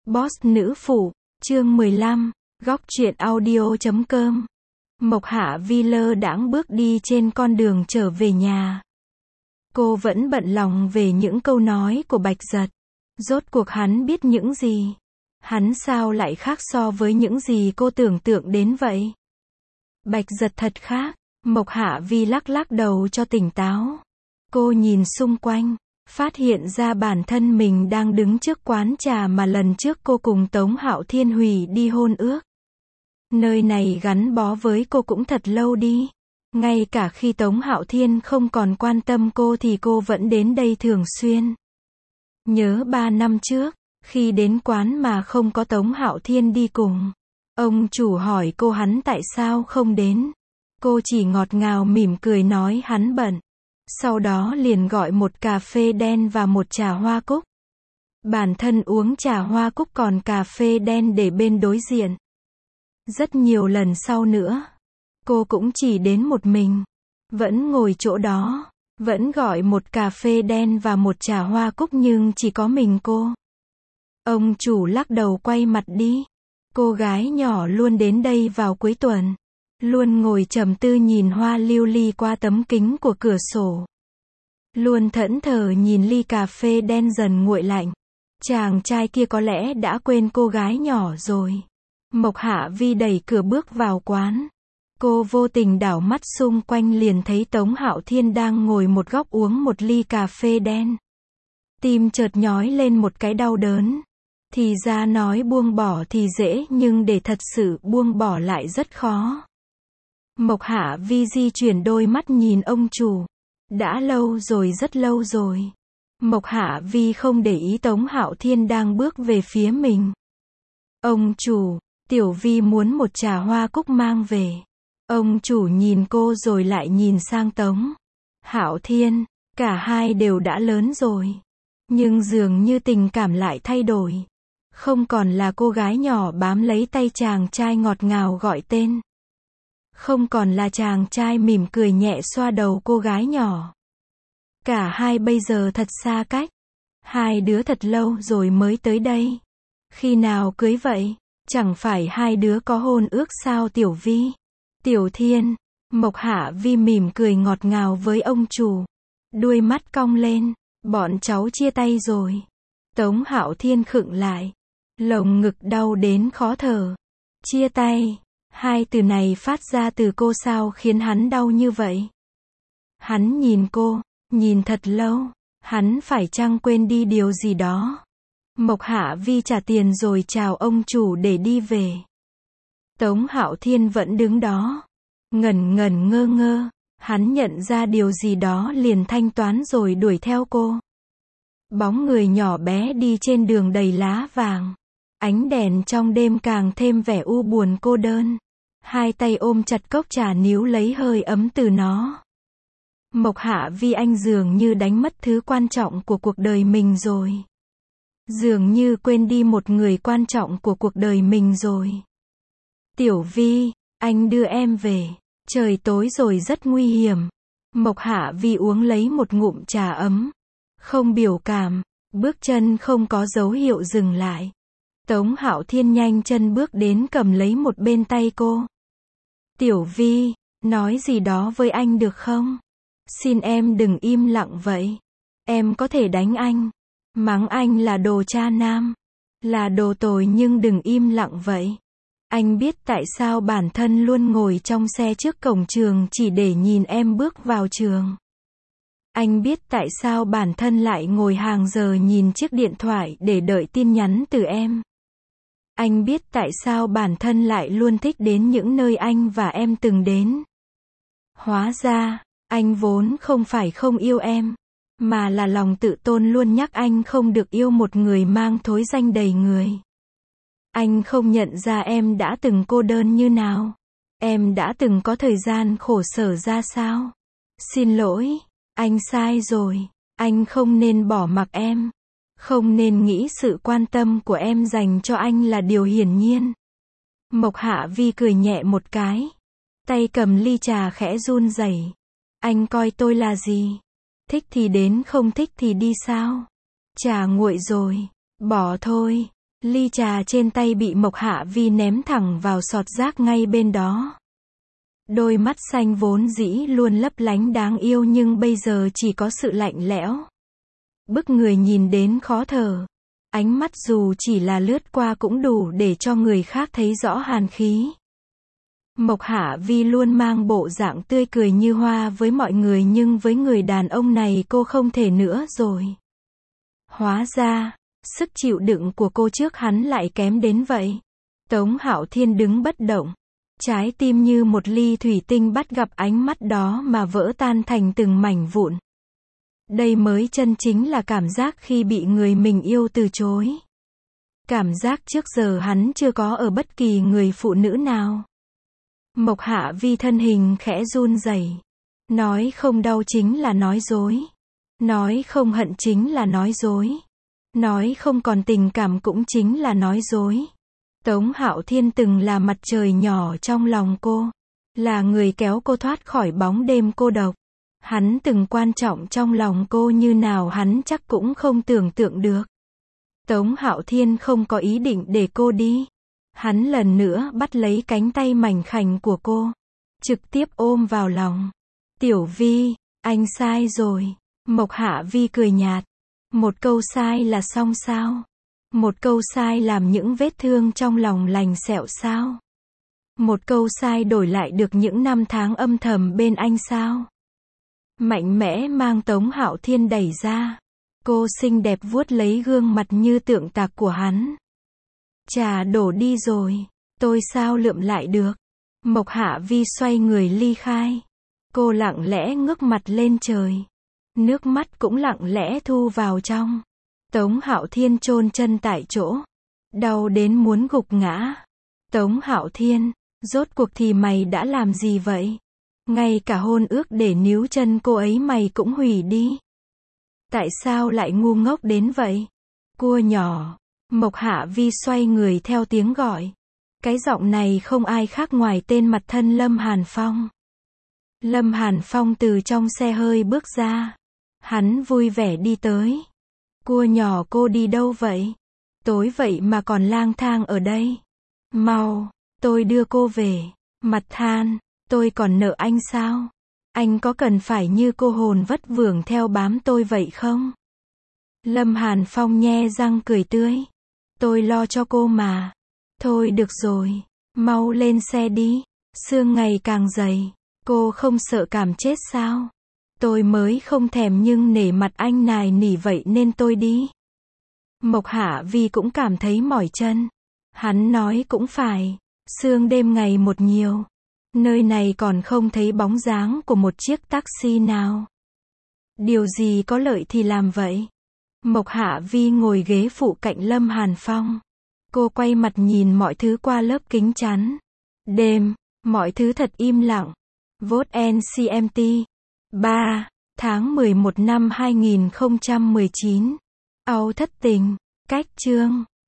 Boss nữ phụ, chương 15, góc truyện audio.com. Mộc Hạ Vi lơ đãng bước đi trên con đường trở về nhà. Cô vẫn bận lòng về những câu nói của Bạch Giật. Rốt cuộc hắn biết những gì? Hắn sao lại khác so với những gì cô tưởng tượng đến vậy? Bạch Giật thật khác. Mộc Hạ Vi lắc lắc đầu cho tỉnh táo. Cô nhìn xung quanh, phát hiện ra bản thân mình đang đứng trước quán trà mà lần trước cô cùng Tống Hạo Thiên hủy đi hôn ước. Nơi này gắn bó với cô cũng thật lâu đi. Ngay cả khi Tống Hạo Thiên không còn quan tâm cô thì cô vẫn đến đây thường xuyên. Nhớ 3 năm trước, khi đến quán mà không có Tống Hạo Thiên đi cùng. Ông chủ hỏi cô hắn tại sao không đến. Cô chỉ ngọt ngào mỉm cười nói hắn bận. Sau đó liền gọi một cà phê đen và một trà hoa cúc. Bản thân uống trà hoa cúc còn cà phê đen để bên đối diện. Rất nhiều lần sau nữa, cô cũng chỉ đến một mình. Vẫn ngồi chỗ đó, vẫn gọi một cà phê đen và một trà hoa cúc nhưng chỉ có mình cô. Ông chủ lắc đầu quay mặt đi. Cô gái nhỏ luôn đến đây vào cuối tuần. Luôn ngồi trầm tư nhìn hoa lưu ly qua tấm kính của cửa sổ. Luôn thẫn thờ nhìn ly cà phê đen dần nguội lạnh. Chàng trai kia có lẽ đã quên cô gái nhỏ rồi. Mộc Hạ Vi đẩy cửa bước vào quán. Cô vô tình đảo mắt xung quanh liền thấy Tống Hạo Thiên đang ngồi một góc uống một ly cà phê đen. Tim chợt nhói lên một cái đau đớn. Thì ra nói buông bỏ thì dễ nhưng để thật sự buông bỏ lại rất khó. Mộc Hạ Vi di chuyển đôi mắt nhìn ông chủ. Đã lâu rồi, rất lâu rồi. Mộc Hạ Vi không để ý Tống Hạo Thiên đang bước về phía mình. Ông chủ, Tiểu Vi muốn một trà hoa cúc mang về. Ông chủ nhìn cô rồi lại nhìn sang Tống Hạo Thiên. Cả hai đều đã lớn rồi. Nhưng dường như tình cảm lại thay đổi. Không còn là cô gái nhỏ bám lấy tay chàng trai ngọt ngào gọi tên. Không còn là chàng trai mỉm cười nhẹ xoa đầu cô gái nhỏ. Cả hai bây giờ thật xa cách. Hai đứa thật lâu rồi mới tới đây. Khi nào cưới vậy? Chẳng phải hai đứa có hôn ước sao Tiểu Vi? Tiểu Thiên. Mộc Hạ Vi mỉm cười ngọt ngào với ông chủ. Đuôi mắt cong lên. Bọn cháu chia tay rồi. Tống Hạo Thiên khựng lại. Lồng ngực đau đến khó thở. Chia tay. Hai từ này phát ra từ cô sao khiến hắn đau như vậy? Hắn nhìn cô, nhìn thật lâu. Hắn phải chăng quên đi điều gì đó? Mộc Hạ Vi trả tiền rồi chào ông chủ để đi về. Tống Hạo Thiên vẫn đứng đó. Ngẩn ngẩn ngơ ngơ. Hắn nhận ra điều gì đó liền thanh toán rồi đuổi theo cô. Bóng người nhỏ bé đi trên đường đầy lá vàng. Ánh đèn trong đêm càng thêm vẻ u buồn cô đơn. Hai tay ôm chặt cốc trà níu lấy hơi ấm từ nó. Mộc Hạ Vi anh dường như đánh mất thứ quan trọng của cuộc đời mình rồi. Dường như quên đi một người quan trọng của cuộc đời mình rồi. Tiểu Vi, anh đưa em về. Trời tối rồi rất nguy hiểm. Mộc Hạ Vi uống lấy một ngụm trà ấm. Không biểu cảm, bước chân không có dấu hiệu dừng lại. Tống Hạo Thiên nhanh chân bước đến cầm lấy một bên tay cô. Tiểu Vi, nói gì đó với anh được không? Xin em đừng im lặng vậy. Em có thể đánh anh. Mắng anh là đồ cha nam. Là đồ tồi nhưng đừng im lặng vậy. Anh biết tại sao bản thân luôn ngồi trong xe trước cổng trường chỉ để nhìn em bước vào trường. Anh biết tại sao bản thân lại ngồi hàng giờ nhìn chiếc điện thoại để đợi tin nhắn từ em. Anh biết tại sao bản thân lại luôn thích đến những nơi anh và em từng đến. Hóa ra, anh vốn không phải không yêu em, mà là lòng tự tôn luôn nhắc anh không được yêu một người mang thối danh đầy người. Anh không nhận ra em đã từng cô đơn như nào. Em đã từng có thời gian khổ sở ra sao. Xin lỗi, anh sai rồi. Anh không nên bỏ mặc em. Không nên nghĩ sự quan tâm của em dành cho anh là điều hiển nhiên. Mộc Hạ Vi cười nhẹ một cái. Tay cầm ly trà khẽ run rẩy. Anh coi tôi là gì? Thích thì đến, không thích thì đi sao? Trà nguội rồi. Bỏ thôi. Ly trà trên tay bị Mộc Hạ Vi ném thẳng vào sọt rác ngay bên đó. Đôi mắt xanh vốn dĩ luôn lấp lánh đáng yêu nhưng bây giờ chỉ có sự lạnh lẽo. Bức người nhìn đến khó thở. Ánh mắt dù chỉ là lướt qua cũng đủ để cho người khác thấy rõ hàn khí. Mộc Hạ Vi luôn mang bộ dạng tươi cười như hoa với mọi người nhưng với người đàn ông này cô không thể nữa rồi. Hóa ra, sức chịu đựng của cô trước hắn lại kém đến vậy. Tống Hạo Thiên đứng bất động. Trái tim như một ly thủy tinh bắt gặp ánh mắt đó mà vỡ tan thành từng mảnh vụn. Đây mới chân chính là cảm giác khi bị người mình yêu từ chối. Cảm giác trước giờ hắn chưa có ở bất kỳ người phụ nữ nào. Mộc Hạ Vi thân hình khẽ run rẩy. Nói không đau chính là nói dối. Nói không hận chính là nói dối. Nói không còn tình cảm cũng chính là nói dối. Tống Hạo Thiên từng là mặt trời nhỏ trong lòng cô. Là người kéo cô thoát khỏi bóng đêm cô độc. Hắn từng quan trọng trong lòng cô như nào hắn chắc cũng không tưởng tượng được. Tống Hạo Thiên không có ý định để cô đi. Hắn lần nữa bắt lấy cánh tay mảnh khảnh của cô. Trực tiếp ôm vào lòng. Tiểu Vi, anh sai rồi. Mộc Hạ Vi cười nhạt. Một câu sai là xong sao? Một câu sai làm những vết thương trong lòng lành sẹo sao? Một câu sai đổi lại được những năm tháng âm thầm bên anh sao? Mạnh mẽ mang Tống Hạo Thiên đẩy ra. Cô xinh đẹp vuốt lấy gương mặt như tượng tạc của hắn. Trà đổ đi rồi. Tôi sao lượm lại được? Mộc Hạ Vi xoay người ly khai. Cô lặng lẽ ngước mặt lên trời. Nước mắt cũng lặng lẽ thu vào trong. Tống Hạo Thiên chôn chân tại chỗ. Đau đến muốn gục ngã. Tống Hạo Thiên, rốt cuộc thì mày đã làm gì vậy? Ngay cả hôn ước để níu chân cô ấy mày cũng hủy đi. Tại sao lại ngu ngốc đến vậy? Cua nhỏ. Mộc Hạ Vi xoay người theo tiếng gọi. Cái giọng này không ai khác ngoài tên mặt thân Lâm Hàn Phong. Lâm Hàn Phong từ trong xe hơi bước ra. Hắn vui vẻ đi tới. Cua nhỏ cô đi đâu vậy? Tối vậy mà còn lang thang ở đây. Mau, tôi đưa cô về. Mặt than, tôi còn nợ anh sao? Anh có cần phải như cô hồn vất vưởng theo bám tôi vậy không? Lâm Hàn Phong nhe răng cười tươi. Tôi lo cho cô mà. Thôi được rồi, mau lên xe đi. Sương ngày càng dày. Cô không sợ cảm chết sao? Tôi mới không thèm nhưng nể mặt anh nài nỉ vậy nên tôi đi. Mộc Hạ Vi cũng cảm thấy mỏi chân. Hắn nói cũng phải. Sương đêm ngày một nhiều. Nơi này còn không thấy bóng dáng của một chiếc taxi nào. Điều gì có lợi thì làm vậy. Mộc Hạ Vi ngồi ghế phụ cạnh Lâm Hàn Phong. Cô quay mặt nhìn mọi thứ qua lớp kính chắn. Đêm, mọi thứ thật im lặng. Vote NCMT 3. Tháng 11 năm 2019. Âu thất tình. Cách chương